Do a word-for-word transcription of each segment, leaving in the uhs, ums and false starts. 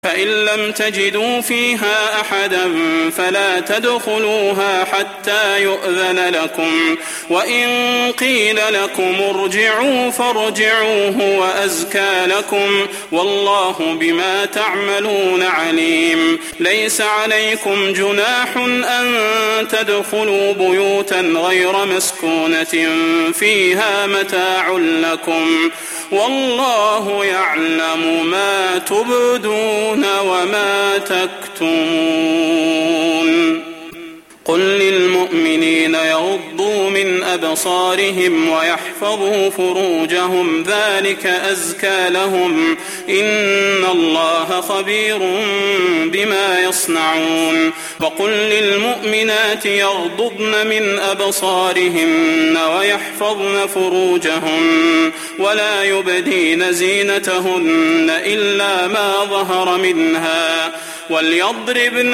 فإن لم تجدوا فيها أحدا فلا تدخلوها حتى يؤذن لكم، وإن قيل لكم ارجعوا فارجعوا هو أزكى لكم، والله بما تعملون عليم. ليس عليكم جناح أن تدخلوا بيوتا غير مسكونة فيها متاع لكم، والله يعلم ما تبدون وما تكتمون. قل للمؤمنين يغضوا من أبصارهم ويحفظوا فروجهم ذلك أزكى لهم، إن الله خبير بما يصنعون. وقل للمؤمنات يغضضن من أبصارهن ويحفظن فروجهن ولا يبدين زينتهن إلا ما ظهر منها، وليضربن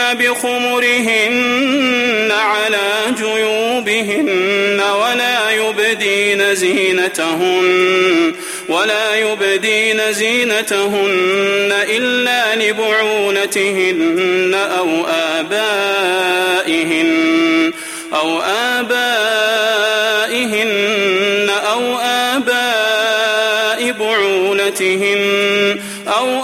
بخمرهن على جيوبهن ولا يبدين زينتهن ولا يبدين زينتهن إلا لبعولتهن أو آبائهن أو آبائهن أو آباء بعولتهن أو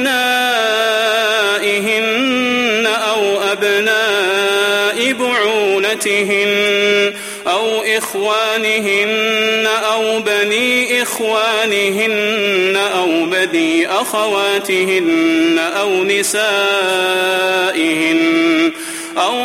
أبنائهن أو أبناء بعولتهن أو إخوانهن أو بني إخوانهن أو بني أخواتهن أو نسائهن أو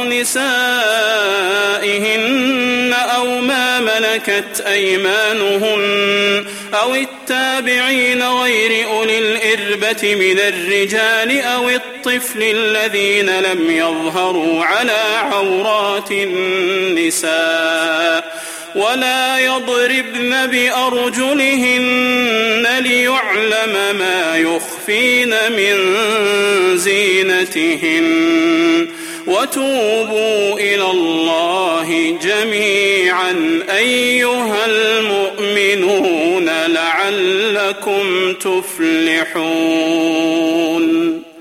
نسائهن أو ما ملكت أيمانهن أو التابعين غير أولي الإربة من الرجال أو الطفل الذين لم يظهروا على عورات النساء، ولا يضربن بأرجلهن ليعلم ما يخفين من زينتهن. وتوبوا إلى الله جميعا أيها المؤمنون لعلكم تفلحون.